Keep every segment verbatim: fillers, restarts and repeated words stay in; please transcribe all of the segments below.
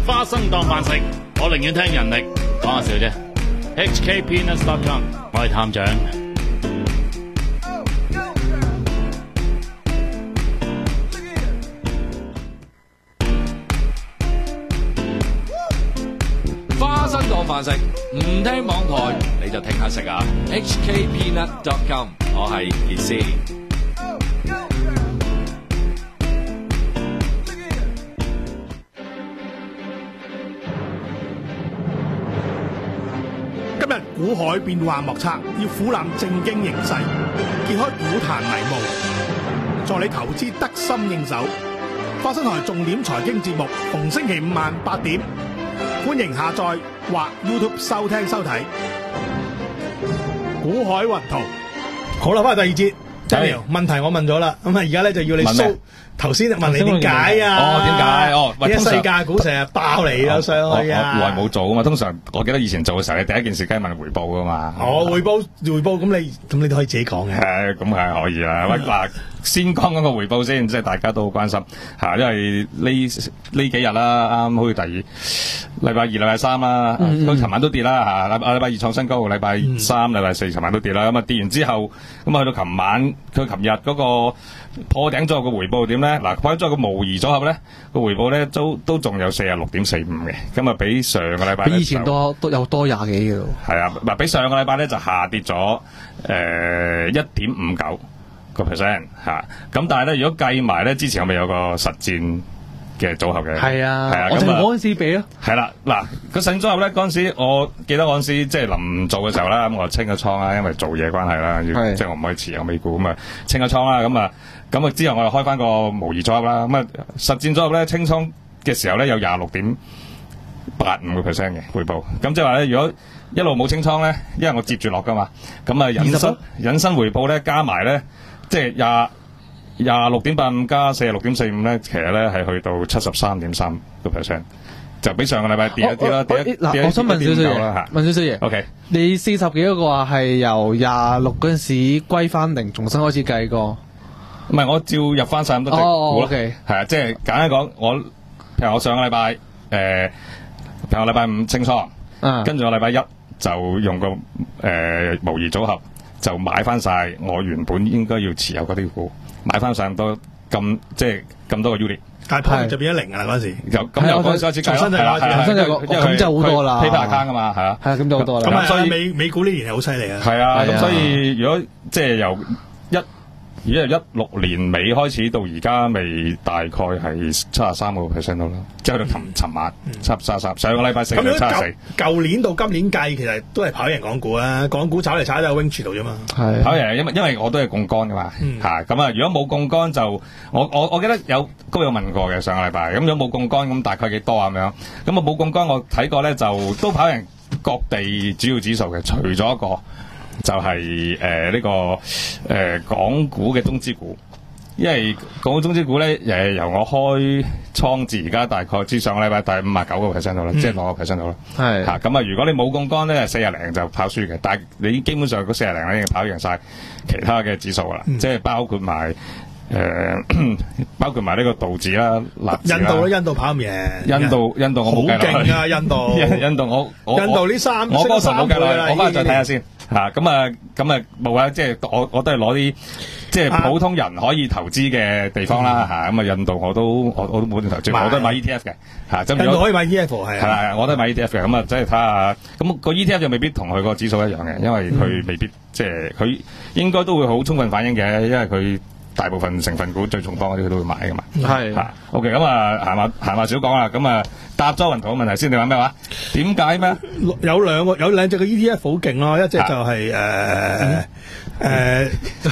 花生當飯食，我寧願聽人力，講下笑啫。H K Peanuts dot com， 我係探長。 花生當飯食，唔聽網台你就聽下食啊 ！H K Peanut dot com， 我係傑斯。 今日股海變幻莫測，要俯覽正經形勢，揭開股壇迷霧，助你投資得心應手。花生台重點財經節目，逢星期五晚八點，歡迎下載或 YouTube 收聽收睇。股海雲圖，好啦，翻嚟第二節。Daniel，問題我問咗啦，咁啊而家咧就要你 show。頭先問你點解啊？ 哦，點解？哦， 點解世界股成日爆嚟啊上去啊？ 我我耐冇做啊嘛，通常我記得以前做嘅時候，你第一件事梗係問回報噶嘛。 哦，回報回報，咁你咁你都可以自己講嘅。 係，咁係可以啦。喂，嗱，先講嗰個回報先，即係大家都好關心嚇，因為呢呢幾日啦，啱好似第二禮拜二、禮拜三啦，佢琴晚都跌啦嚇，禮禮拜二創新高，禮拜三、禮拜四琴晚都跌啦。咁啊跌完之後，咁啊去到琴晚，佢琴日嗰個破頂咗個回報點咧？嗱，破頂咗個模擬組合咧，個回報咧都都仲有四十六點四五嘅，咁啊比上個禮拜比以前多都有多廿幾嘅喎。 係啊，嗱，比上個禮拜咧就下跌咗誒一點五九個 percent 嚇，咁但係咧如果計埋咧之前我咪有個實戰嘅組合嘅， 係啊， 係啊， 我同嗰陣時比咯， 係啦，嗱個實戰組合咧嗰陣時，我記得嗰陣時即係臨做嘅時候啦，咁我清咗倉啦，因為做嘢關係啦，要即係我唔可以持有美股咁啊，清咗倉啦，咁啊。咁啊之後我又開翻個模擬組合啦，咁啊實戰組合咧清倉嘅時候咧有廿六點八五個 percent 嘅回報，咁即係話咧如果一路冇清倉咧，因為我接住落噶嘛，咁啊引申引申回報咧加埋咧，即係廿廿六點八五加四十六點四五咧，其實咧係去到七十三點三個 percent，就比上個禮拜跌一啲啦，跌一嗱，我想問少少嘢，問少少嘢。 OK， 你四十幾嗰個話係由廿六嗰陣時歸翻零，重新開始計過？ 唔係，我照入翻晒咁多隻股咯，係啊，即係簡單講，我譬如我上個禮拜誒，譬如我禮拜五清倉，跟住我禮拜一就用個誒模擬組合就買翻晒我原本應該要持有嗰啲股，買翻晒咁多咁即係咁多個 unit， 但係 profit 就變咗零㗎啦嗰陣時， 就咁又嗰陣時開始計啦， 重新就咁就好多啦 ，paper account 㗎嘛，係啊， 係啊，咁就好多啦。 咁所以美美股呢年係好犀利啊， 係啊，咁所以如果即係由一而家由一六年尾開始到而家，未大概係七十三個 percent 到啦，即係去到琴尋晚七十三，上個禮拜四就七十四。 舊年到今年計，其實都係跑贏港股啊，港股炒嚟炒去喺 Wing 度啫嘛。 係跑贏，因為因為我都係槓桿噶嘛，嚇咁啊！如果冇槓桿就我我我記得有都有問過嘅上個禮拜，咁如果冇槓桿咁大概幾多啊咁樣？咁啊冇槓桿我睇過咧就都跑贏各地主要指數嘅，除咗一個。就係誒呢個誒、呃、港股嘅中資股，因為港股中資股咧誒由我開倉至而家大概至上個禮拜大五啊九個 percent 到啦，即係六個 percent 到啦。係嚇咁啊！如果你冇槓桿咧，四廿零就跑輸嘅，但係你基本上嗰四廿零咧已經跑贏晒其他嘅指數啦，嗯、即係包括埋。誒、呃，包括埋呢個道指啦、納指啦， 印度咧，印度跑唔贏。 印度，印度我冇計啦。 好勁啊！印度， 印度我我印度呢三， 我嗰時冇計啦。我翻去再睇下先。 嚇， 咁啊，咁啊冇啊，即係我我都係攞啲即係普通人可以投資嘅地方啦嚇。咁啊，印度我都我我都冇點投資，我都係買 E T F 嘅嚇。 印度可以買 E T F 係係啦，我都係買 E T F 嘅。咁啊，即係睇下咁個 E T F 就未必同佢個指數一樣嘅，因為佢未必即係佢應該都會好充分反映嘅，因為佢。大部分成分股最重磅嗰啲佢都會買㗎嘛，係嚇。OK，咁啊，閒話閒話少講啦。咁啊，答咗雲圖嘅問題先，你話咩話？點解咩？ 有兩個有兩隻嘅 E T F 好勁咯，一隻就係誒誒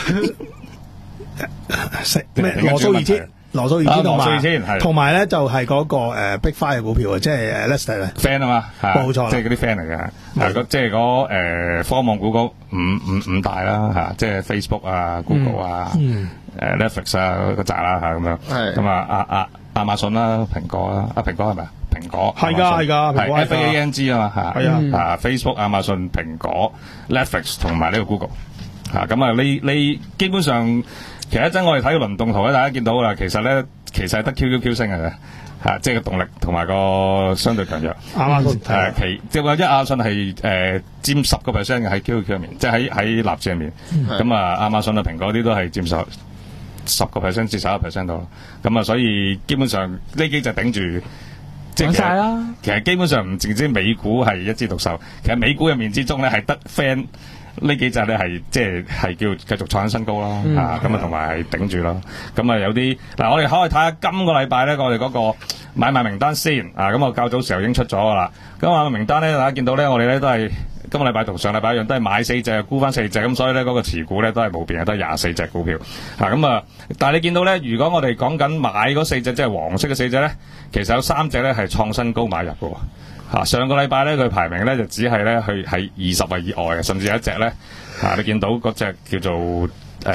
食咩羅素二千。羅素二千同埋，同埋咧就係嗰個誒 Big Five 嘅股票啊，即係誒 Lester 啊 ，friend 啊嘛， 冇錯， 即係嗰啲 friend 嚟嘅，係即係嗰誒科網股嗰五五五大啦嚇，即係 Facebook 啊、Google 啊、誒 Netflix 啊嗰扎啦嚇咁樣，咁啊啊啊亞馬遜啦、蘋果啦，啊蘋果係咪啊？蘋果係㗎係㗎， 係 F A N G 啊嘛嚇， 係啊啊 Facebook、亞馬遜、蘋果、Netflix 同埋呢個 Google 嚇，咁啊呢呢基本上。 其實一陣我哋睇個輪動圖咧，大家見到啦，其實咧其實係得 Q Q Q 升嘅啫。啊，即係個動力同埋個相對強弱。 亞馬遜誒其即係話一亞馬遜係誒佔十個 percent 嘅喺 Q Q Q 入面，即係喺喺納指入面。咁啊，亞馬遜啊、蘋果啲都係佔十十個 percent 至十一個 percent 度。咁啊，所以基本上呢幾隻頂住。即係其實其實基本上唔淨止美股係一枝獨秀，其實美股入面之中咧係得 friend。呢幾隻咧係即係係叫繼續創新高咯，嗯、啊咁啊同埋係頂住咯，咁啊有啲嗱我哋可以睇下今個禮拜咧我哋嗰個買賣名單先，啊咁我較早時候已經出咗噶啦，咁啊名單咧大家見到咧我哋咧都係今個禮拜同上禮拜一樣，都係買四隻沽翻四隻，咁所以咧嗰、那個持股咧都係冇變嘅，都係廿四隻股票，啊咁啊但係你見到咧如果我哋講緊買嗰四隻即係黃色嘅四隻咧，其實有三隻咧係創新高買入嘅。啊、上個禮拜咧，佢排名咧就只係咧去喺二十位以外嘅，甚至有一隻咧，啊，你見到嗰隻叫做誒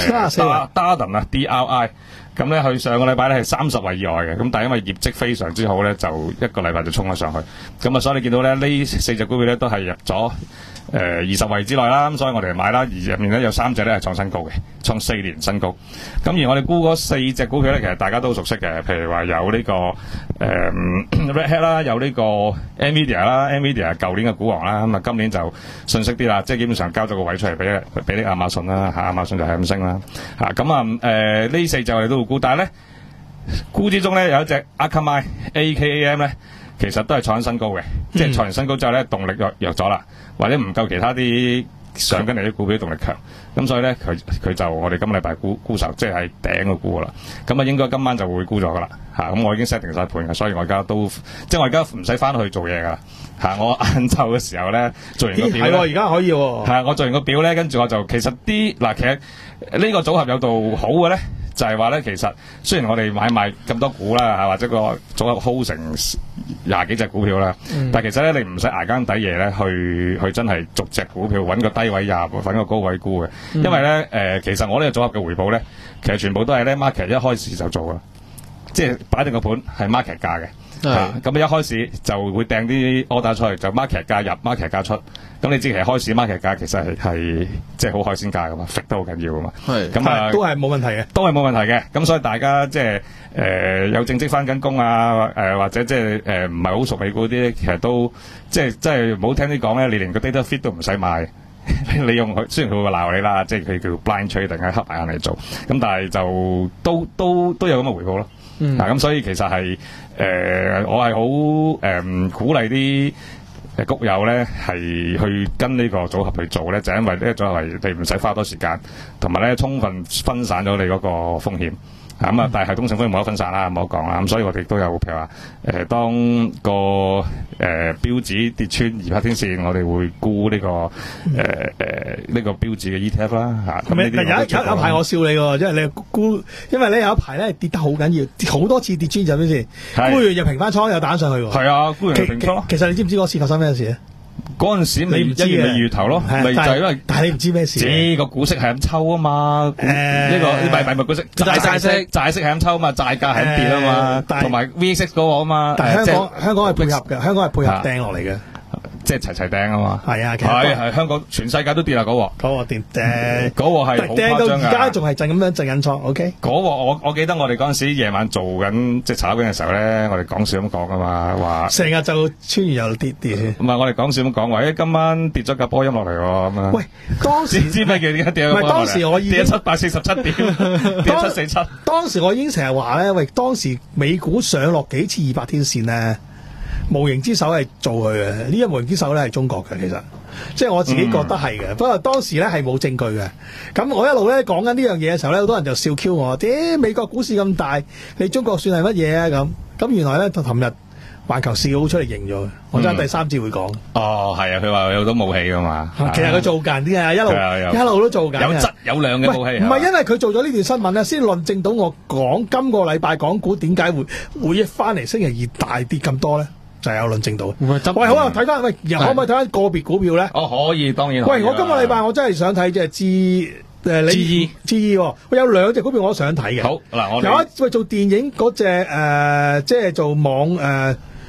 Darden 啊 D R I， 咁咧佢上個禮拜咧係三十位以外嘅，咁但係因為業績非常之好咧，就一個禮拜就衝咗上去，咁啊所以你見到咧呢四隻股票咧都係入咗誒二十位之內啦，咁所以我哋買啦，而入面咧有三隻咧係創新高嘅，創四年新高。咁而我哋估嗰四隻股票咧，其實大家都熟悉嘅，譬如話有呢、這個誒、嗯、Red Hat 啦，有呢個 Nvidia 啦 ，Nvidia 舊年嘅股王啦，咁啊今年就順息啲啦，即係基本上交咗個位出嚟俾俾啲亞馬遜啦，嚇亞馬遜就係咁升啦，嚇咁啊誒呢四隻我哋都會估，但係咧估之中咧有一隻 Akamai A K A M 咧。其實都係創新高嘅，嗯、即係創完新高之後咧，動力弱弱咗啦，或者唔夠其他啲上緊嚟啲股票動力強，咁所以咧佢佢就我哋今個禮拜沽沽售，即係喺頂個沽噶啦，咁啊應該今晚就會沽咗噶啦，嚇、啊、咁我已經 set 定晒盤嘅，所以我而家都即係我而家唔使翻去做嘢噶啦，嚇、啊、我晏晝嘅時候咧做完個表咧， 係而家可以喎， 係我做完個表咧，跟住我就其實啲嗱，其實呢個組合有度好嘅咧。就係話咧，其實雖然我哋買賣咁多股啦，嚇或者個組合 hold 成廿幾隻股票啦，嗯、但係其實咧你唔使捱更抵夜咧，去去真係逐隻股票揾個低位入，揾個高位沽嘅，嗯、因為咧誒、呃，其實我呢個組合嘅回報咧，其實全部都係咧 market 一開始就做啦，即係擺定個盤係 market 價嘅，嚇咁一開始就會掟啲 order 出去，就 market 價入 market 價出。咁你知其實開市 market 價其實係係即係好海鮮價噶嘛 ，fit 都好緊要噶嘛。係咁啊， 都係冇問題嘅， 都係冇問題嘅。咁所以大家即係誒有正職翻緊工啊，誒、呃、或者即係誒唔係好熟美股啲，其實都即係即係唔好聽啲講咧，你連個 data fit 都唔使買，你用佢雖然佢會鬧你啦，即係佢叫 blind trade 定係黑眼嚟做，咁但係就都都都有咁嘅回報咯。嗯，嗱咁、啊、所以其實係誒、呃、我係好誒鼓勵啲。誒谷友咧係去跟呢個組合去做咧，就因為呢個組合係你唔使花多時間，同埋咧充分分散咗你嗰個風險。咁啊、嗯，但係系統性風險冇得分散啦，唔好講啦。咁所以我哋都有譬如話，誒、呃、當個誒、呃、標指跌穿二百天線，我哋會沽呢、這個誒誒呢個標指嘅 E T F 啦嚇。咁、啊、有有有排我笑你喎，因為你沽，因為咧有一排咧跌得好緊要，好多次跌穿咗先，沽完又平翻倉，又彈上去喎。 係啊，沽完又平倉。 其實你知唔知嗰次發生咩事咧？ 嗰陣時你唔知嘅二月頭咯，咪就係因為， 但係你唔知咩事。呢個股息係咁抽啊嘛，呢個唔係唔係股息，債債息債息係咁抽啊嘛，債價係咁跌啊嘛，同埋 V X 嗰個啊嘛。 但係香港香港係配合嘅，香港係配合掟落嚟嘅。 即係齊齊掟啊嘛， 係啊， 係係香港全世界都跌啦嗰鑊， 嗰鑊跌誒， 嗰鑊係好誇張㗎。 而家仲係震咁樣震緊倉 ，OK？ 嗰鑊我我記得我哋嗰陣時夜晚做緊即係炒緊嘅時候咧，我哋講笑咁講啊嘛，話成日就穿完又跌跌。唔係我哋講笑咁講話，誒今晚跌咗架波音落嚟喎咁啊！ 喂，當時知咩叫點解跌咗？ 唔係當時我已經跌咗七百四十七點，跌七四七。 當時我已經成日話咧，喂，當時美股上落幾次二百天線咧。無形之手係做佢嘅，呢一無形之手咧係中國嘅，其實即係我自己覺得係嘅。嗯、不過當時咧係冇證據嘅。咁我一路咧講緊呢樣嘢嘅時候咧，好多人就笑 Q 我，點、欸、美國股市咁大，你中國算係乜嘢啊？咁咁原來咧，就琴日環球市好出嚟認咗嘅。我真係第三次會講、嗯。哦，係啊，佢話有好多武器噶嘛。其實佢做緊啲啊，一路一路都做緊。有質有量嘅武器。唔係因為佢做咗呢段新聞咧，先論證到我講今個禮拜港股點解會會一翻嚟星期二大跌咁多咧？就係有論證到。喂，好啊，睇翻喂，可唔可以睇翻個別股票咧？哦，可以，當然可以。喂，我今個禮拜我真係想睇即係智誒，你智易智易，我有兩隻股票我都想睇嘅。好嗱，我有一喂做電影嗰隻誒，即係做網誒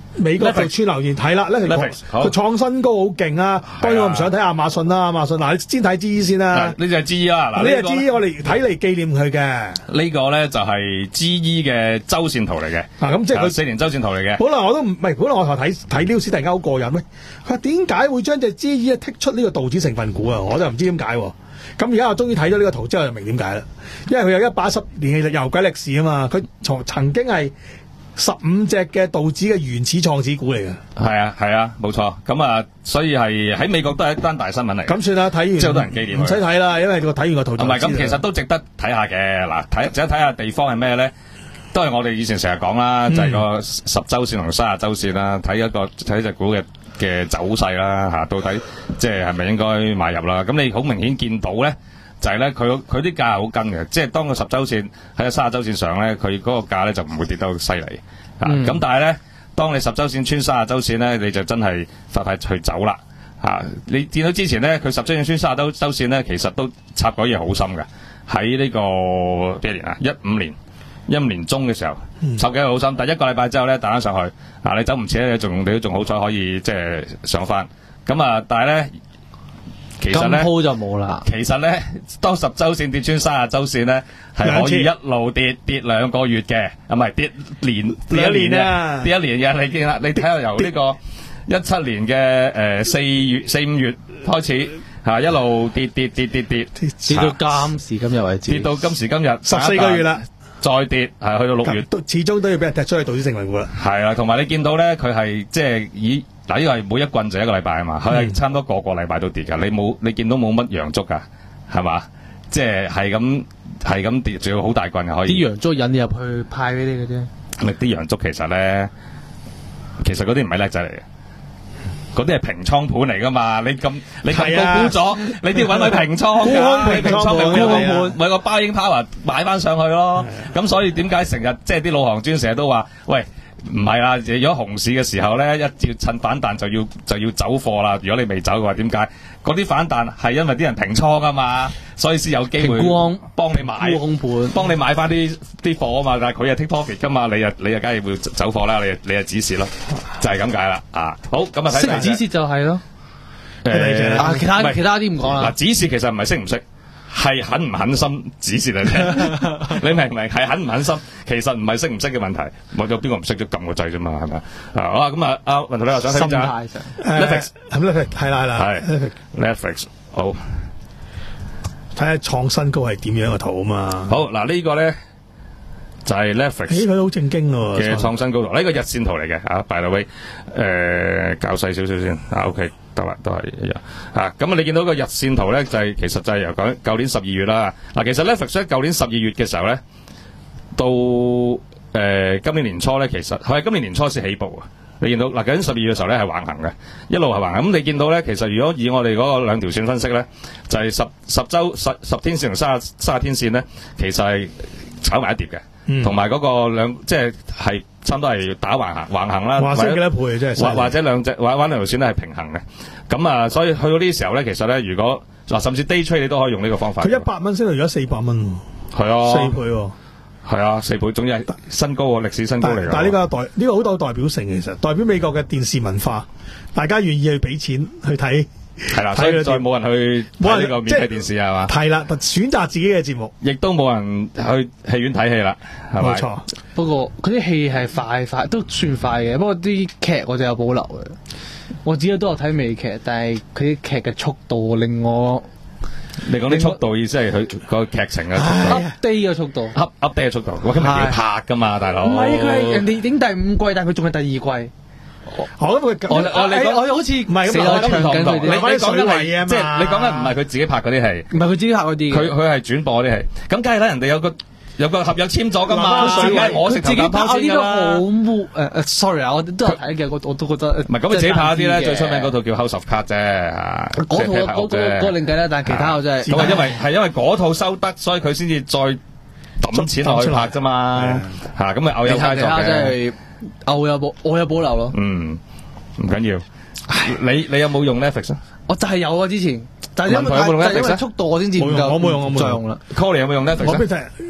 美國就串流言睇啦，呢條佢創新高好勁啊！當然我唔想睇亞馬遜啦，亞馬遜嗱，你先睇 G E 先啦。 呢就係 G E 啦，嗱呢個 G E 我哋睇嚟紀念佢嘅。 呢個咧就係 G E 嘅周線圖嚟嘅。 嗱咁即係佢四年周線圖嚟嘅。 本來我都唔係，本來我睇睇 news 突然間好過癮咩？佢話點解會將隻 G E 剔出呢個道指成分股啊？我就唔知點解。咁而家我終於睇咗呢個圖之後就明點解啦。因為佢有一百一十年嘅遊鬼歷史啊嘛，佢從曾經係十五隻嘅道指嘅原始創始股嚟嘅。 係啊係啊，冇錯。咁啊，所以係喺美國都係一單大新聞嚟。 咁算啦，睇完之後多人紀念， 唔使睇啦，因為我睇完個圖就知。 唔係咁，其實都值得睇下嘅。嗱，睇值得睇下地方係咩咧？都係我哋以前成日講啦，就係個十周線同三十周線啦，睇一個睇隻股嘅嘅走勢啦，嚇到底即係係咪應該買入啦？咁你好明顯見到咧，就係咧佢佢啲價係好跟嘅，即係當個十周線喺個三十周線上咧，佢嗰個價咧就唔會跌得好犀利。啊，咁但係咧，當你十周線穿三十周線咧，你就真係快快去走啦。嚇，你見到之前咧，佢十周線穿三十周周線咧，其實都插嗰嘢好深嘅，喺呢個幾年啊？一五年。一五年中嘅時候，插幾好深，但一個禮拜之後咧，彈翻上去，啊你走唔切咧，仲你都仲好彩可以即係上翻。咁啊，但係咧，其實咧， 鋪就冇啦。 其實咧，當十周線跌穿三十周線咧，係可以一路跌跌兩個月嘅，啊唔係跌年跌一年啊，跌一年嘅。你見啦，你睇下由呢個一七年嘅誒四月四五月開始。嚇一路跌跌跌跌跌， 跌到今時今日為止， 跌到今時今日十四個月啦。 再跌係去到六月， 始終都要俾人踢出去道指成分股啦。 係啊，同埋你見到咧，佢係即係以嗱呢個係每一棍就一個禮拜啊嘛，佢係差唔多個個禮拜都跌㗎。你冇你見到冇乜陽燭㗎，係嘛？即係係咁係咁跌，仲要好大棍嘅可以。 啲陽燭引你入去派俾你嘅啫。 咪啲陽燭其實咧，其實嗰啲唔係叻仔嚟嘅。嗰啲係平倉盤嚟噶嘛？你咁你咁高估咗，你都要揾佢平倉㗎。平倉咪沽空盤，咪個 buying power 買翻上去咯。咁所以點解成日即係啲老行專成日都話，喂唔係啦，如果熊市嘅時候咧，一要趁反彈就要就要走貨啦。如果你未走嘅話，點解？嗰啲反彈係因為啲人平倉啊嘛，所以先有機會幫你買沽空盤， 幫你買翻啲啲貨啊嘛。但係佢又 take profit 㗎嘛，你又你又梗係會走貨啦。你你又指示咯，就係咁解啦。啊，好咁啊，睇指示就係咯。誒啊，其他其他啲唔講啦。 嗱，指示其實唔係識唔識。係狠唔狠心指示你聽，你明唔明？係狠唔狠心，其實唔係識唔識嘅問題，冇咗邊個唔識咗撳個掣啫嘛，係咪啊？好啊，咁啊，阿文圖你又想睇咩啊 ？Netflix 係咪 Netflix？係啦係啦， 係 Netflix。好， 睇下創新高係點樣嘅圖啊嘛。 好嗱，呢個咧就係 Netflix。咦， 佢好正經喎嘅創新高圖，呢個日線圖嚟嘅啊 ，by the way，誒，較細少少先啊 ，OK。得啦，都係一樣啊！咁啊，你見到個日線圖咧，就係、是、其實就係由講舊年十二月啦。嗱、啊，其實 Netflix 喺舊年十二月嘅時候咧，到誒、呃、今年年初咧，其實係今年年初先起步啊！你見到嗱，舊年十二月嘅時候咧係橫行嘅，一路係橫行。咁你見到咧，其實如果以我哋嗰個兩條線分析咧，就係、是、十十週十十天線同三十三十天線咧，其實係炒埋一碟嘅，同埋嗰個兩即係係。差唔多係打橫行橫行啦， 話升幾多倍真係， 或或者兩隻或者兩條線咧係平衡嘅。咁啊，所以去到呢啲時候咧，其實咧，如果嗱甚至 day trade 你都可以用呢個方法。 佢一百蚊升到而家四百蚊喎， 係啊， 四倍喎， 係啊，四倍，總之係新高喎，歷史新高嚟㗎。 但係呢個代呢、呢個好有代表性嘅，其實代表美國嘅電視文化，大家願意去俾錢去睇。 係啦，所以再冇人去睇呢個免費電視係嘛？ 係啦，選擇自己嘅節目， 亦都冇人去戲院睇戲啦，係咪？ 冇錯。 不過嗰啲戲係快快都算快嘅，不過啲劇我就有保留嘅。我自己都有睇美劇，但係佢啲劇嘅速度令我， 你講啲速度意思係佢個劇情嘅 update 嘅速度 ，up update 嘅速度。我今日要拍㗎嘛，大佬。 唔係佢係人哋已經第五季，但係佢仲係第二季。 我我我你講我好似唔係咁我唱緊佢哋，你你講緊係即係你講緊唔係佢自己拍嗰啲戲， 唔係佢自己拍嗰啲， 佢佢係轉播嗰啲戲，咁梗係啦，人哋有個有個合約簽咗噶嘛， 水位我食自己拍呢個好污誒誒 sorry 啊，我都有睇嘅，我我都覺得唔係咁佢自己拍嗰啲咧，最出名嗰套叫 House of Cards 啫， 嗰套嗰個嗰個另計啦，但係其他我真係咁啊，因為係因為嗰套收得，所以佢先至再抌錢落去拍啫嘛，嚇咁咪偶有佳作嘅， 偶有保我有保留咯， 嗯。唔緊要，你你有冇用 Netflix 啊？ 我就係有啊，之前，但係因為速度我先至唔夠， 我冇用，我冇用啦。 Colin 有冇用 Netflix？ 我俾睇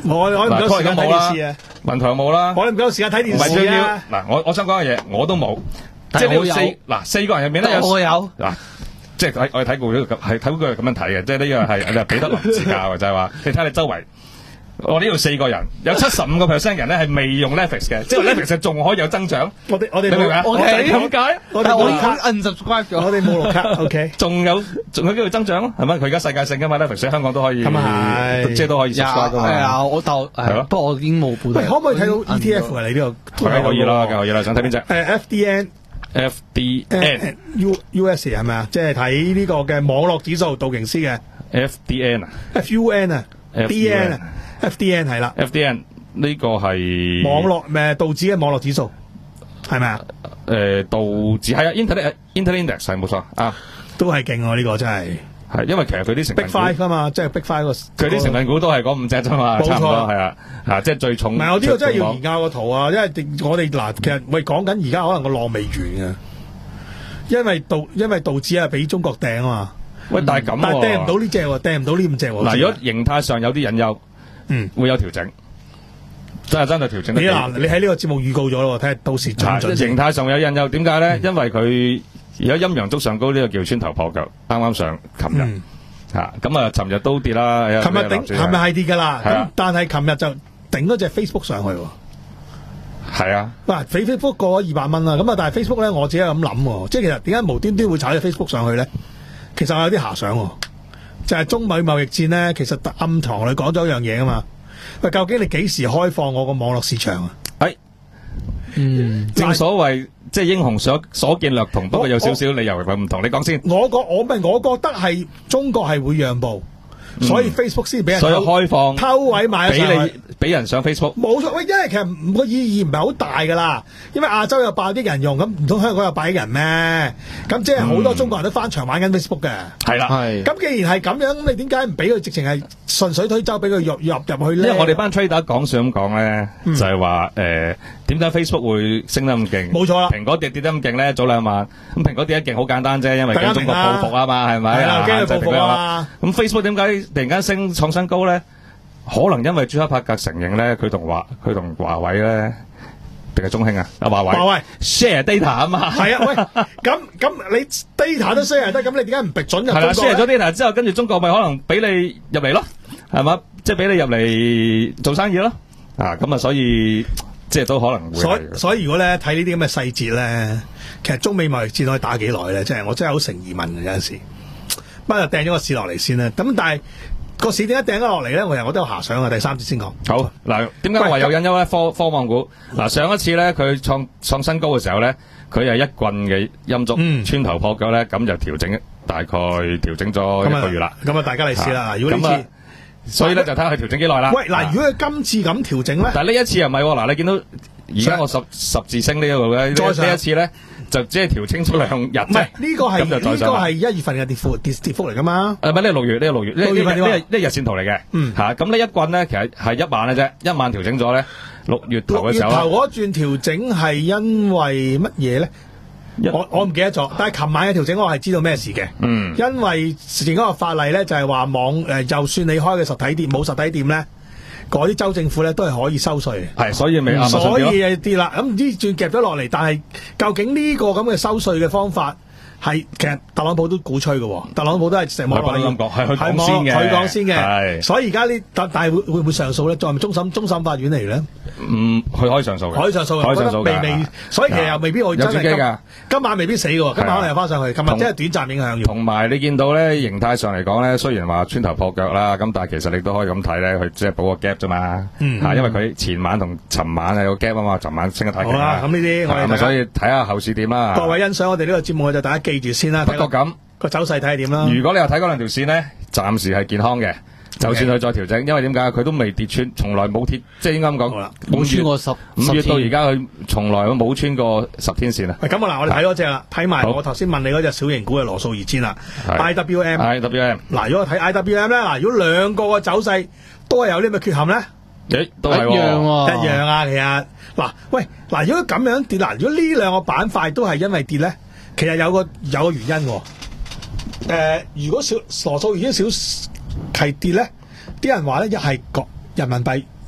我我唔夠時間睇電視啊， 文台冇啦， 我哋唔夠時間睇電唔係最要視啊。 嗱，我我想講嘅嘢我都冇，即係但係我有你四嗱四個人入面咧有我有嗱。即係睇我哋睇過呢個係睇過係咁樣睇嘅，即係呢樣係你係彼得林指教嘅，就係話你睇你周圍，我呢度四個人有七十五個 percent 人咧係未用 Netflix 嘅，即係 Netflix 仲可以有增長。 我哋我哋你明唔明啊？ 我哋點解？ 我但係我已經哋冇卡， unsubscribe 咗。 我哋冇錄卡。OK， 仲有仲有機會增長咯，係咪？佢而家世界性㗎嘛 Netflix 喺香港都可以， 咁啊係即係都可以 subscribe 㗎嘛。 係啊，我但係係咯不過我已經冇報。 喂，可唔可以睇到 E T F 啊？你呢個係可以啦，梗係可以啦。想睇邊隻誒 F D N ？F D N U U S 係咪啊？即係睇呢個嘅網絡指數道瓊斯嘅 F D N 啊 F U N 啊 D N 啊 F D N 係啦， ，F D N 呢個係網絡誒道指嘅網絡指數係咪啊？ 誒道指係啊 Internet Internet Index 係冇錯啊， 都係勁喎，呢個真係係因為其實佢啲成 Big 分股 Five 啊嘛，即係 Big Five 個佢啲成分股都係嗰五隻啫嘛， 冇錯差唔多係啊，啊即係最重。 唔係，我呢個真係要研究個圖啊，因為我哋嗱，其實喂講緊而家可能個浪未完啊，因為道因為道指啊俾中國掟啊嘛， 喂，但係咁但係掟唔喎到呢只喎，掟唔到呢五隻喎。 嗱，如果形態上有啲隱憂， 嗯， 會有調整，真係真係調整得幾。 你嗱，你喺呢個節目預告咗咯，睇下到時進唔進係形態上有隱憂，點解咧？因為佢而家陰陽燭上高，呢個叫穿頭破腳，啱啱上琴日嗯嚇，咁啊，尋日都跌啦。 琴日頂，琴日係跌㗎啦。 係啊咁但係琴日就頂咗隻 Facebook 上去喎。 係啊， 嗱，Facebook 過咗二百蚊啦。咁啊，但係 Facebook 咧，我自己係咁諗喎，即係其實點解無端端會炒隻 Facebook 上去咧？其實我有啲遐想喎，就係中美貿易戰咧，其實暗藏裏講咗一樣嘢啊嘛。喂，究竟你幾時開放我個網絡市場啊？ 誒， 嗯， 正所謂即係英雄所所見略同，不過有少少理由係唔同。你講先， 我覺我咪我覺得係中國係會讓步，所以 Facebook 先俾人所以偷開放偷位買咗俾上去。 你俾人上 Facebook。 冇錯，喂，因為其實個意義唔係好大㗎啦，因為亞洲有百億人用，咁唔通香港有百億人咩？咁即係好多中國人都翻牆玩緊 Facebook 嘅。 係啦， 係。 咁既然係咁樣，咁你點解唔俾佢直情係順水推舟，俾佢入入入去咧？ 因為我哋班 trader 講笑咁講咧， 嗯就係話誒點解 Facebook 會升得咁勁？ 冇錯啦蘋果跌跌得咁勁咧，早兩晚咁蘋果跌得勁好簡單啫，因為驚中國大家明啦報復啊嘛，係咪？ 係啦啊驚佢報復啊嘛。 咁 Facebook 點解突然間升創新高咧？可能因為朱克伯格承認咧，佢同華佢同華為咧，定係中興啊？啊華為華為 share data 啊嘛。 係啊，喂，咁咁你 data 都 share 得，咁你點解唔逼准入係啦，share 咗中國咧？ data 之後，跟住中國咪可能俾你入嚟咯，係嘛？即係俾你入嚟做生意咯。啊，咁啊，所以即係都可能會所以係嘅。 所以如果咧睇呢啲咁嘅細節咧，其實中美貿易戰可以打幾耐咧？即係我真係好成疑問嘅有陣時。不過掟咗個市落嚟先啦。咁但係個市點解掟咗落嚟咧？我又我都有遐想啊。第三節先講。 好嗱，點解話有隱憂咧？科科網股嗱，上一次咧佢創創新高嘅時候咧，佢係一棍嘅陰燭、 嗯穿頭破腳咧，咁就調整大概調整咗一個月啦。 咁啊，大家嚟試啦。 啊如果呢咁啊所以咧就睇下佢調整幾耐啦。 次，喂嗱， 啊如果佢今次咁調整咧， 但係呢一次又唔係喎，嗱你見到而家我十十字星呢一度咧，呢再上呢一次咧就只係調清咗兩日啫。 唔係呢個係咁就再呢個上啦係一月份嘅跌幅跌跌幅嚟噶嘛？ 誒唔係呢個六月，呢個六月，呢呢呢六月份點啊呢呢日線圖嚟嘅。 嗯嚇咁呢一棍咧，其實係一晚嘅啫，一晚調整咗咧，六月頭六月嘅時候咧， 頭嗰轉調整係因為乜嘢咧？ 一我我唔記得咗，但係琴晚嘅調整我係知道咩事嘅。 嗯因為前嗰個法例咧就係話網誒、呃，就算你開嘅實體店冇實體店咧，嗰啲州政府咧都係可以收稅嘅。 係，所以咪亞馬遜所跌咯以係跌啦，咁呢轉夾咗落嚟，但係究竟呢個咁嘅收稅嘅方法係其實特朗普都鼓吹嘅喎，特朗普都係成網唔係不能咁講係佢講網先嘅佢講先嘅， 係所以而家呢但但係會會唔會上訴咧？再係咪終審終審法院嚟咧？ 嗯，佢可以上訴嘅， 可以上訴嘅， 可以上訴我覺得未未㗎， 所以其實又未必我有真係今轉機㗎。 今晚未必死嘅喎，今晚可能又翻上去，琴日同真係短暫影響咗。 同埋你見到咧形態上嚟講咧，雖然話穿頭破腳啦，咁但係其實你都可以咁睇咧，佢即係補個 gap 啫嘛。 嗯嚇因為佢前晚同尋晚係有 gap 啊嘛，尋晚升得太勁好啦咁呢啲我哋大家係咪所以睇下後市點啦。 各位欣賞我哋呢個節目就大家記住先啦。 不過咁， 個走勢睇下點啦。 如果你有睇嗰兩條線咧，暫時係健康嘅。就算佢再調整，因為點解佢都未跌穿，從來冇跌，即係應該咁好啦講， 冇穿過十五月十天到而家佢從來都冇穿過十天線啊。 喂，咁啊嗱，我哋睇嗰只啦，睇埋好我頭先問你嗰只小型股嘅羅素二千啦係 ，I W M。 I W M， 嗱，如果我睇 I W M 咧，嗱，如果兩個嘅走勢都係有呢個缺陷咧， 誒都係一樣喎。 喎， 一樣啊，其實嗱，喂，嗱，如果咁樣跌，嗱，如果呢兩個板塊都係因為跌咧，其實有個有個原因喎。誒，如果小羅素二千小係跌咧，啲人話咧一係國人民幣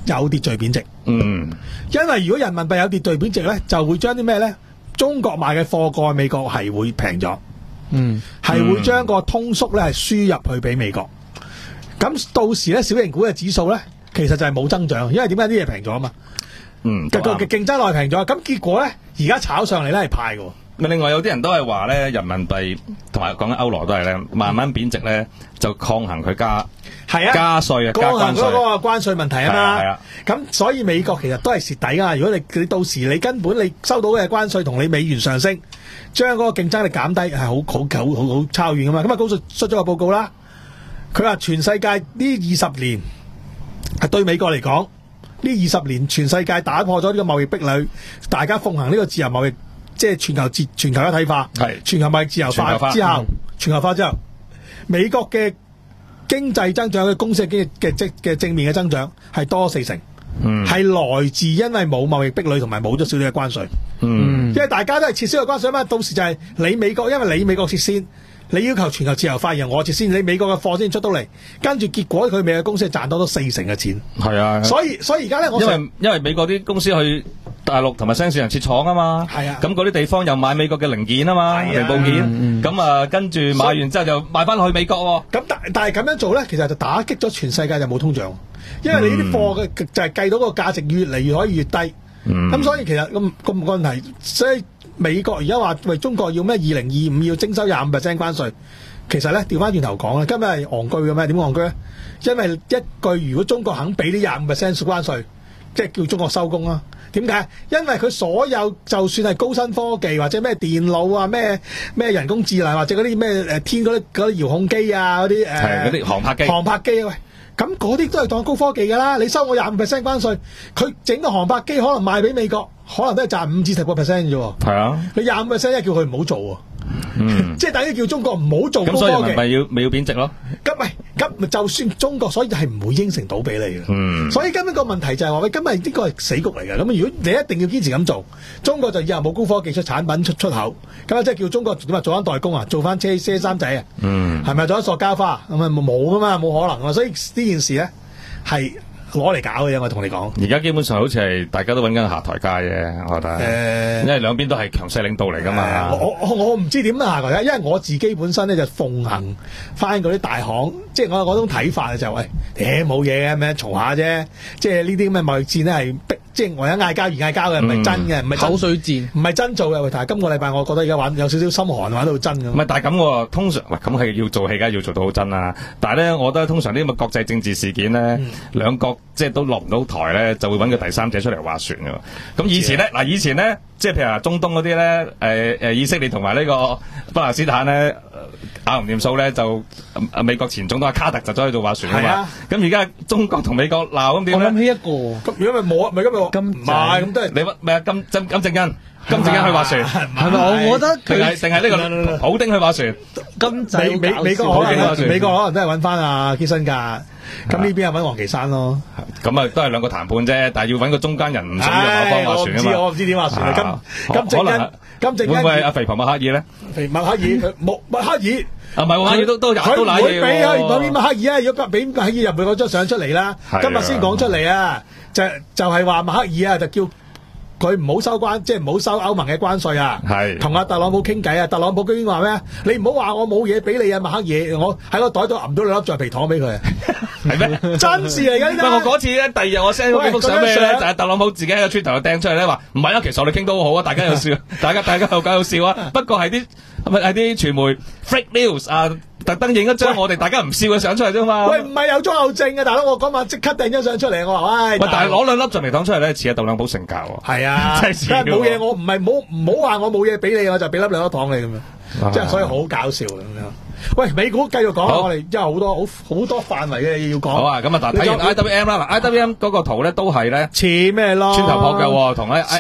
有秩序貶值。 嗯， 因為如果人民幣有秩序貶值咧，就會將啲咩咧？中國賣嘅貨過去美國係會平咗， 嗯， 係會將個通縮咧係輸入去俾美國。咁到時咧，小型股嘅指數咧，其實就係冇增長，因為點解啲嘢平咗啊嘛？ 嗯， 個個嘅競爭內平咗，咁結果咧，而家炒上嚟咧係派嘅。 另外有啲人都係話咧，人民幣同埋講緊歐羅都係咧，慢慢貶值咧，就抗衡佢加係啊加稅啊，加抗衡嗰關稅。 個關稅問題啊嘛。 係啊， 咁所以美國其實都係蝕底噶。如果你你到時你根本你收到嘅關稅同你美元上升，將嗰個競爭力減低，係好好好好好差遠噶嘛。咁啊，高盛出咗個報告啦，佢話全世界呢二十年係對美國嚟講，呢二十年全世界打破咗呢個貿易壁壘，大家奉行呢個自由貿易。即係全球自全球一體化， 係全球貿易自由化之後，全球化之後，美國嘅經濟增長嘅公司嘅嘅嘅嘅正面嘅增長係多四成， 嗯， 係來自因為冇貿易壁壘同埋冇咗少少嘅關稅， 嗯， 因為大家都係撤銷嘅關稅啊嘛，到時就係你美國，因為你美國撤先，你要求全球自由化，然後我撤先，你美國嘅貨先出到嚟，跟住結果佢美國公司係賺多咗四成嘅錢， 係啊， 所以所以而家咧，我因為因為美國啲公司去大陸同埋新市場設廠啊嘛， 係啊， 咁嗰啲地方又買美國嘅零件啊嘛，零部件，咁啊跟住買完之後就賣翻去美國喎。咁但但係咁樣做咧，其實就打擊咗全世界就冇通脹，因為你呢啲貨嘅就係計到個價值越嚟越可以越低。咁、嗯、所以其實咁咁個問題，所以美國而家話喂中國要咩二零二五要徵收廿五 percent 關稅，其實咧調翻轉頭講咧，今日係戇居嘅咩？點戇居咧？因為一句如果中國肯俾啲廿五 percent 關稅，即係叫中國收工啦。點解？因為佢所有就算係高新科技或者咩電腦啊、咩咩人工智能或者嗰啲咩誒天嗰啲嗰啲遙控機啊、嗰啲誒嗰啲航拍機、 航拍機啊，喂，咁嗰啲都係當高科技㗎啦。你收我廿五 percent 關稅，佢整個航拍機可能賣俾美國，可能都係賺五至十個 percent 啫喎。係啊， 你廿五 percent 一叫佢唔好做喎。嗯，即係等於叫中國唔好做高科技。 咁所以人民幣要咪要貶值咯？ 咁咪咁就算中國，所以係唔會應承到俾你嘅。 嗯， 所以今日個問題就係話喂，今日呢個係死局嚟嘅。咁如果你一定要堅持咁做，中國就以後冇高科技出產品出出口，咁啊即係叫中國點啊做翻代工啊，做翻車車衫仔啊。嗯，係咪做翻塑膠花？咁啊冇噶嘛，冇可能啊。所以呢件事咧係攞嚟搞嘅啫，我同你講。 而家基本上好似係大家都揾緊下台階嘅，我覺得。誒、呃，因為兩邊都係強勢領導嚟噶嘛。 呃、我我我唔知點下台階，因為我自己本身咧就奉行翻嗰啲大行，即係我嗰種睇法就係、是、喂，誒冇嘢嘅咩，嘈下啫。即係呢啲咁嘅貿易戰咧係逼，即係我一嗌交而嗌交嘅，唔係真嘅，唔係口水戰， 唔係真做嘅。但係今個禮拜我覺得而家玩有少少心寒，玩到真咁。 唔係，但係咁喎，通常喂咁係要做戲，梗係要做到好真啦。但係咧，我覺得通常呢啲咁嘅國際政治事件咧，嗯、兩國即係都落唔到台咧，就會揾個第三者出嚟劃船㗎。咁以前咧，嗱以前咧，即係譬如話中東嗰啲咧，誒、呃、誒以色列同埋呢個巴勒斯坦咧，拗唔掂數咧，就啊美國前總統阿卡特就走去做劃船啊嘛。咁而家中國同美國鬧咁點咧？ 我諗起一個， 咁如果咪冇，咪今日唔係咁都係你乜咩啊？金金金正恩。金正恩去劃船， 係咪？我覺得定係定係呢個普丁去劃船？ 金仔美美美國可能美國可能都係揾翻阿基辛格，咁呢邊係揾王岐山咯。咁啊都係兩個談判啫，但係要揾個中間人唔想用馬方劃船啊嘛。 我唔知點劃船啊！金金正恩，金正恩會唔會係阿肥婆麥克爾咧？ 肥麥克爾佢麥麥克爾。 啊，唔係，我都都都佢唔賴會俾啊，俾麥克爾啊！如果俾麥克爾入去嗰張相出嚟啦，今日先講出嚟啊！就就係話麥克爾啊，就叫佢唔好收關，即係唔好收歐盟嘅關稅啊！係同阿特朗普傾偈啊！特朗普居然話咩？你唔好話我冇嘢俾你啊，麥克爾！我喺個袋度揞咗兩粒橡皮糖俾佢啊！係咩？真事嚟㗎呢單！ 我嗰次咧，第二日我 send 咗幾幅相俾你咧，就係特朗普自己喺個 Twitter 度掟出嚟咧，話唔係啊，其實我哋傾都好啊，大家有笑，大家大家有搞有笑啊！不過係啲係啲傳媒 fake news 啊！特登影一張我哋大家唔笑嘅相出嚟啫嘛！喂，唔係有裝有證嘅大佬，我嗰晚即刻掟張相出嚟，我話喂，喂，但係攞兩粒橡皮糖出嚟咧，似阿特朗普性格喎。係啊，真係似。冇嘢，我唔係冇唔好話我冇嘢俾你，我就俾粒兩粒糖你咁樣，即係所以好搞笑咁樣。喂，美股繼續講，我哋因為好多好好多範圍嘅嘢要講。好啊，咁啊，嗱，睇完 I W M 啦，嗱 I W M 嗰個圖咧都係咧似咩咯？穿頭破腳喎，同咧似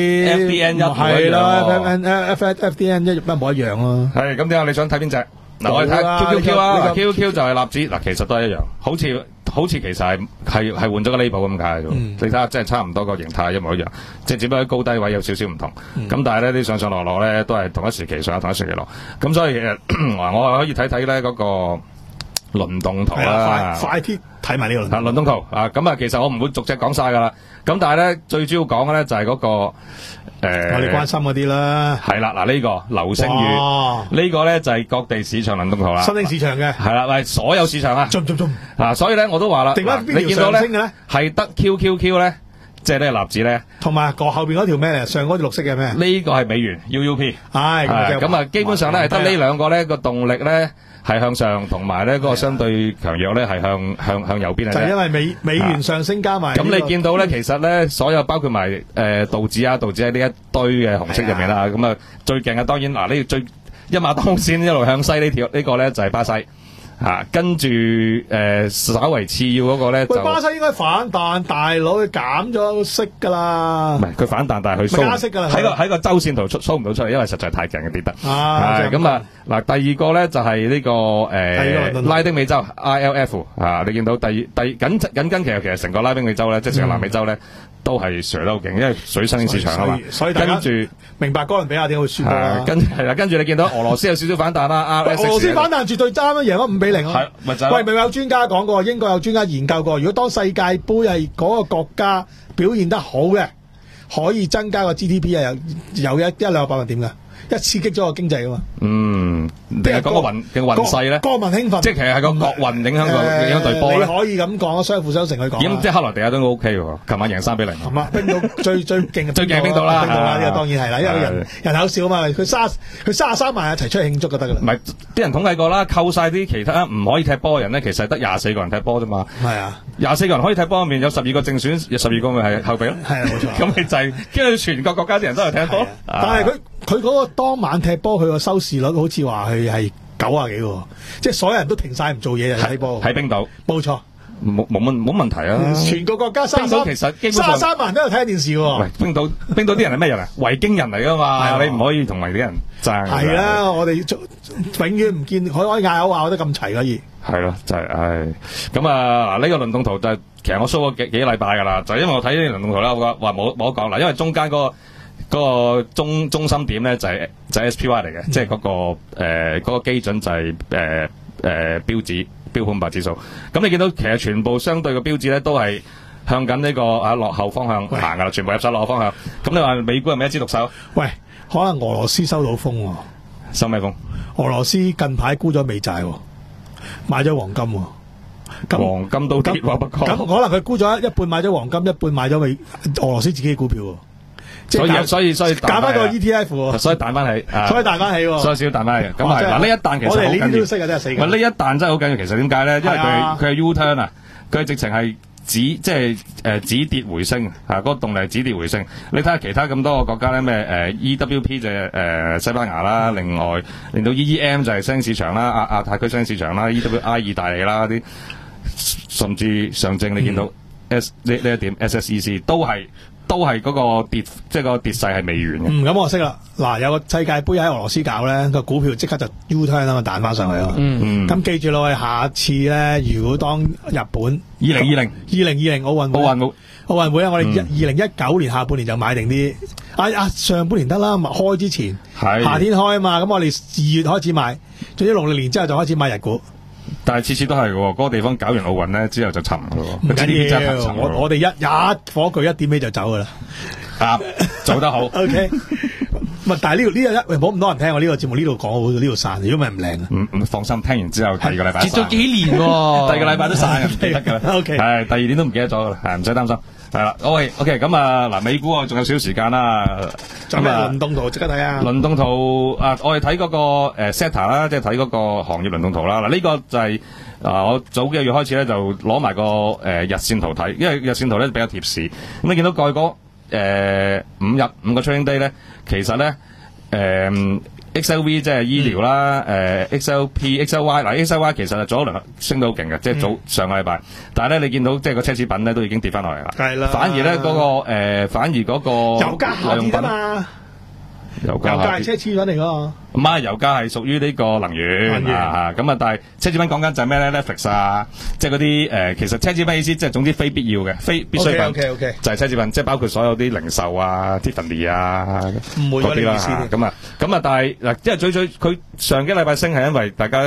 F D N 一係啦 ，F F F D N 一一模一樣咯。係咁點解你想睇邊隻？嗱，我哋睇 Q Q Q 啊 ，Q Q Q 就係納指，嗱，其實都係一樣，好似好似其實係係係換咗個 label 咁解啫。你睇下，即係差唔多個形態一模一樣，即係只不過高低位有少少唔同。咁、嗯、但係咧啲上上落落咧都係同一時期上，同一時期落。咁所以其實我可以睇睇咧嗰個輪動圖係啦啊，快快啲睇埋呢個輪啊，輪動圖啊，咁啊，其實我唔會逐隻講晒噶啦。咁但係咧，最主要講嘅咧就係嗰個誒， 我哋關心嗰啲啦。 係啦，嗱呢個流星雨哇呢個咧就係各地市場輪動圖啦。 新興市場嘅， 係啦，喂，所有市場啊， 中中中， 啊，所以咧我都話啦， 定翻邊條嗱你見到上升嘅咧？ 係得 Q Q Q 咧，即係呢個納指咧， 同埋個後邊嗰條咩嚟？上嗰條綠色嘅咩？ 呢個係美元 U U P。 唉， 係咁啊，基本上咧係得呢兩個咧個動力咧係向上，同埋咧嗰個相對強弱咧係向向向右邊嘅啫。 就係因為美美元上升加埋。 咁你見到咧，其實咧所有包括埋誒道指啊，道指喺呢一堆嘅紅色入面啦。咁啊最勁嘅當然嗱呢個最一馬當先一路向西呢條呢個咧就係巴西。啊，跟住誒、呃，稍為次要嗰個咧就， 喂，巴西應該反彈，大佬佢減咗息㗎啦。 唔係佢反彈，但係佢咪加息㗎啦喺個喺個周線圖出 show 唔到出嚟，因為實在太勁嘅跌得。 啊， 係咁啊，嗱，第二個咧就係呢、這個誒、呃、 個拉丁美洲 I L F 啊，你見到第第緊緊跟其實其實成個拉丁美洲咧，即係成個南美洲咧。嗯都係上得好勁，因為水新興市場啊嘛， 所以跟住明白哥倫比亞點會輸啦。 跟係啦，跟住你見到俄羅斯有少少反彈啦， 俄羅斯反彈絕對爭啦，贏咗五比零啊！ 係咪就係？ 喂，咪有專家講過，英國有專家研究過，如果當世界盃係嗰個國家表現得好嘅，可以增加個 G D P 啊，有有一一兩個百分點㗎。一刺激咗個經濟啊嘛， 嗯，定係講個運定運勢咧？ 國民興奮， 即係其實係個國運影響個影響隊波咧。 你可以咁講，相輔相成去講。 咁即係克羅地亞都 O K 喎，琴晚贏三比零。 係嘛？冰島最最勁最勁冰島啦， 冰島啦，呢個當然係啦，因為人人口少啊嘛，佢三佢三十三萬一齊出去慶祝就得㗎啦。 唔係啲人統計過啦，扣晒啲其他唔可以踢波嘅人咧，其實係得廿四個人踢波啫嘛。 係啊， 廿四個人可以踢波入面有十二個正選，有十二個咪係後備咯。 係啊，冇錯。 咁你就係跟住全國國家啲人都係踢波， 但係佢佢嗰個當晚踢波，佢個收視率好似話佢係九啊幾喎，即係所有人都停晒唔做嘢就睇波。 喺冰島， 冇錯， 冇冇問冇問題啊！ 全個國家三十三， 其實基本上三十三萬人都有睇電視喎。 喂，冰島冰島啲人係咩人啊？維京人嚟噶嘛，你唔可以同埋啲人爭。 係啦，我哋永遠唔見可可以嗌口話得咁齊可以。 係咯，就係唉咁啊！嗱，呢個輪動圖就係其實我 show 咗幾幾禮拜噶啦，就因為我睇呢個輪動圖啦，我話冇冇得講啦，因為中間嗰個。嗰個中中心點咧就係、是、就係、是、S P Y 嚟嘅，嗯、即係嗰、那個誒嗰、呃那個基準就係誒誒標指標普五百指數。咁你見到其實全部相對嘅標指咧都係向緊呢個啊落後方向行噶啦，全部入晒落後方向。咁你話美股係咪一枝獨秀？ 喂，可能俄羅斯收到風喎、哦， 收咩風？ 俄羅斯近排沽咗美債喎，買咗黃金喎。 黃金都跌喎，不過咁可能佢沽咗一半買咗黃金，一半買咗美俄羅斯自己嘅股票喎。 所以所以所以揀翻個 E T F 喎， 所以彈翻起， 所以彈翻起喎， 所以少彈翻起。咁係嗱，呢一彈其實好緊要。 我哋呢啲都識嘅，真係死嘅。 呢一彈真係好緊要。其實點解咧？因為佢佢係 U turn 啊，佢係直情係止即係誒止跌回升啊！嗰個動力係止跌回升。你睇下其他咁多個國家咧，咩誒 E W P 就係誒西班牙啦，另外令到 E E M 就係新興市場啦，亞亞太區新興市場啦 ，E W I 意大利啦啲，甚至上證你見到 S 呢呢一點 S S E C 都係。都係嗰個跌，即係個跌勢係未完嘅。 嗯，咁我識啦。嗱，有個世界盃喺俄羅斯搞咧，個股票即刻就 U turn 啊嘛，彈翻上去啊嘛。嗯，咁記住咯，下次咧，如果當日本二零二零二零二零奧運會奧運會奧運會啊，我哋二零一九年下半年就買定啲。啊啊，上半年得啦，開之前夏天開啊嘛，咁我哋二月開始買，總之農曆年之後就開始買日股。 但係次次都係嘅，嗰、那個地方搞完奧運咧之後就沉嘅咯。 唔緊要，我我哋一一火炬一點起就走噶啦。 啊，做得好。 O K， 唔但係呢度呢個一，唔好咁多人聽我呢個節目呢度講，好呢度散，如果唔係唔靚啊。 唔唔放心，聽完之後第二個禮拜接咗幾年喎， 第二個禮拜都散嘅，得噶啦。 O K， 係第二年都唔記得咗噶啦，係唔使擔心。係啦，OK OK，咁啊嗱，美股啊仲有少少時間啦。 咁啊，輪動圖即刻睇啊！ 輪動圖啊，我哋睇嗰個誒 Seta 啦，即係睇嗰個行業輪動圖啦。嗱，呢個就係啊，我早幾個月開始咧就攞埋個誒日線圖睇，因為日線圖咧比較貼市。咁你見到過去嗰誒五日五個 trading day 咧，其實咧誒 X L V 即係醫療啦，誒 X L P、X L Y 嗱 X L Y 其實係早一輪升到好勁嘅，即係早上個禮拜。但係咧你見到即係個奢侈品咧都已經跌翻落嚟啦。 係啦。反而咧嗰個誒，反而嗰個油價下跌啊嘛。 油價係奢侈品嚟噶， 唔係油價係屬於呢個能源啊，咁啊，但係奢侈品講緊就係咩咧 ？Netflix 啊，即係嗰啲誒，其實奢侈品意思即係總之非必要嘅，非必需品 ，OK OK OK， 就係奢侈品，即係包括所有啲零售啊、Tiffany 啊唔會嗰啲啦，咁啊，咁啊，但係嗱，即係最最佢上幾禮拜升係因為大家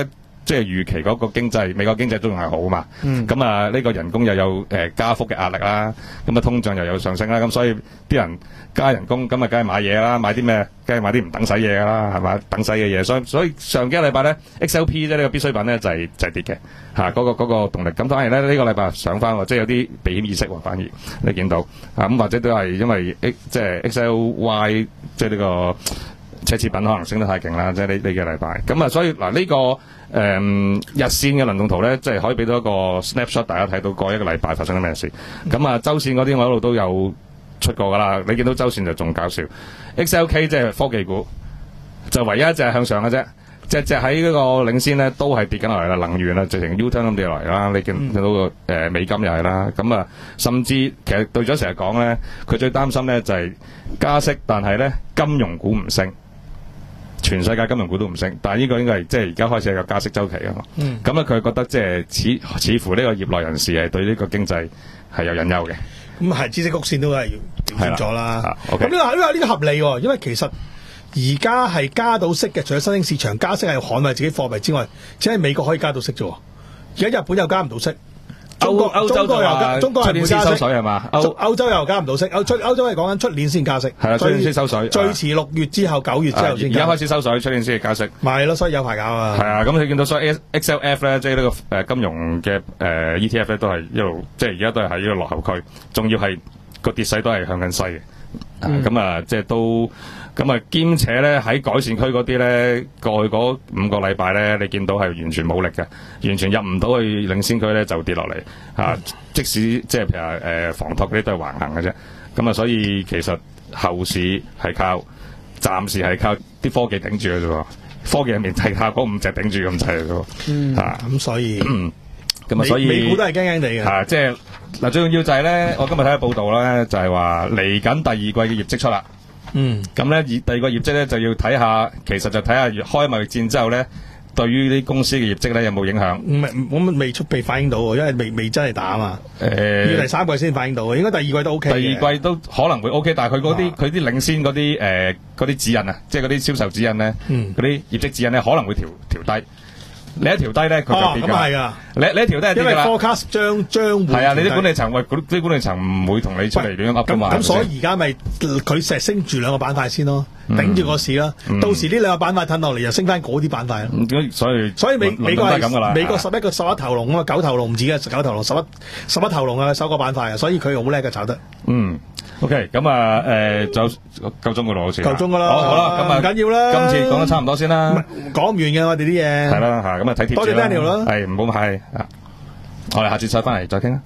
即係預期嗰個經濟，美國經濟都仲係好嘛。 嗯。 咁啊，呢個人工又有誒、呃、加幅嘅壓力啦，咁啊通脹又有上升啦，咁所以啲人加人工，咁啊梗係買嘢啦，買啲咩？梗係買啲唔等使嘢㗎啦，係嘛？等使嘅嘢，所以所以上幾個禮拜咧 ，X L P 即係呢個必需品咧就係、是、就係、是、跌嘅嚇，嗰、那個嗰、那個動力。咁反而咧呢、這個禮拜上翻喎，即係有啲避險意識喎，反而你見到啊咁或者都係因為 X 即係 X L Y 即係呢個奢侈品可能升得太勁啦，即係呢呢幾個禮拜。咁啊，所以嗱呢、這個誒、嗯、日線嘅輪動圖咧，即係可以俾到一個 snapshot，大家睇到過一個禮拜發生咗咩事。咁啊，周線嗰啲我一路都有出過噶啦，你見到周線就仲搞笑。X L K 即係科技股，就唯一一隻向上嘅啫，隻隻喺嗰個領先咧都係跌緊落嚟啦，能源啦，直情 U-turn 咁跌落嚟啦。你見到個誒美金又係啦，咁啊，甚至其實對咗成日講咧，佢最擔心咧就係加息，但係咧金融股唔升。全世界金融股都唔升，但係呢個應該係即係而家開始係個加息週期啊嘛。咁咧佢覺得即係似似乎呢個業內人士係對呢個經濟係有隱憂嘅。 咁係知識曲線都係調整咗啦。咁呢、呢個呢、呢個呢、呢個合理喎，因為其實而家係加到息嘅，除咗新興市場加息係捍衞自己貨幣之外，只係美國可以加到息啫。而家日本又加唔到息。中國歐洲又加，中國係唔會加息係嘛？歐歐洲又加唔到息，歐出歐洲係講緊出年先加息， 係啦，出年先收水， 最遲六月之後九月之後先。而家開始收水，出年先加息。 咪係咯，所以有排搞啊。 係啊，咁你見到所以 X L F 咧，即係呢個誒金融嘅誒 E T F 咧，都係一路即係而家都係喺呢個落後區，仲要係個跌勢都係向緊西嘅。咁啊，即係都咁啊，兼且咧喺改善區嗰啲咧，過去嗰五個禮拜咧，你見到係完全冇力嘅，完全入唔到去領先區咧，就跌落嚟嚇。即使即係譬如話誒房託嗰啲都係橫行嘅啫。咁啊，所以其實後市係靠暫時係靠啲科技頂住嘅啫喎。科技入面係靠嗰五隻頂住咁滯嘅啫。嚇咁所以咁啊，所以美股都係驚驚地嘅嚇，即係。嗱，最重要就係咧，我今日睇下報道咧，就係話嚟緊第二季嘅業績出啦。嗯，咁咧，第二個業績咧就要睇下，其實就睇下開貿易戰之後咧，對於啲公司嘅業績咧有冇影響？唔係，我未出被反映到，因為未未真係打啊嘛。誒、呃，要第三季先反映到，應該第二季都 OK。第二季都可能會 OK，但係佢嗰啲佢啲領先嗰啲誒嗰啲指引啊，即係嗰啲銷售指引咧，嗰、嗯、啲業績指引咧可能會調調低。你一調低咧，佢就跌㗎。咁係㗎。你你一調低係跌㗎啦。因為 forecast 將將會係啊，你啲管理層喂，嗰啲管理層唔會同你出嚟亂噏㗎嘛。咁所以而家咪佢成日升住兩個板塊先咯，頂住個市啦。到時呢兩個板塊褪落嚟，又升翻嗰啲板塊咯。所以所以美美國係咁㗎啦。美國十一個十一頭龍啊嘛，九頭龍唔止嘅，九頭龍十一十一頭龍啊，收個板塊啊，所以佢好叻嘅炒得。嗯。OK，咁啊，誒，就夠鐘噶啦，好似夠鐘噶啦，好啦，咁啊，唔緊要啦，今次講得差唔多先啦，講唔完嘅我哋啲嘢，係啦吓，咁啊睇貼紙啦，多謝 Daniel 啦，係唔好客氣啊，我哋下次再翻嚟再傾啦。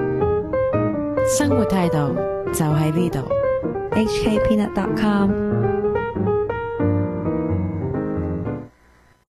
生活態度就喺呢度，H K Peanut dot com。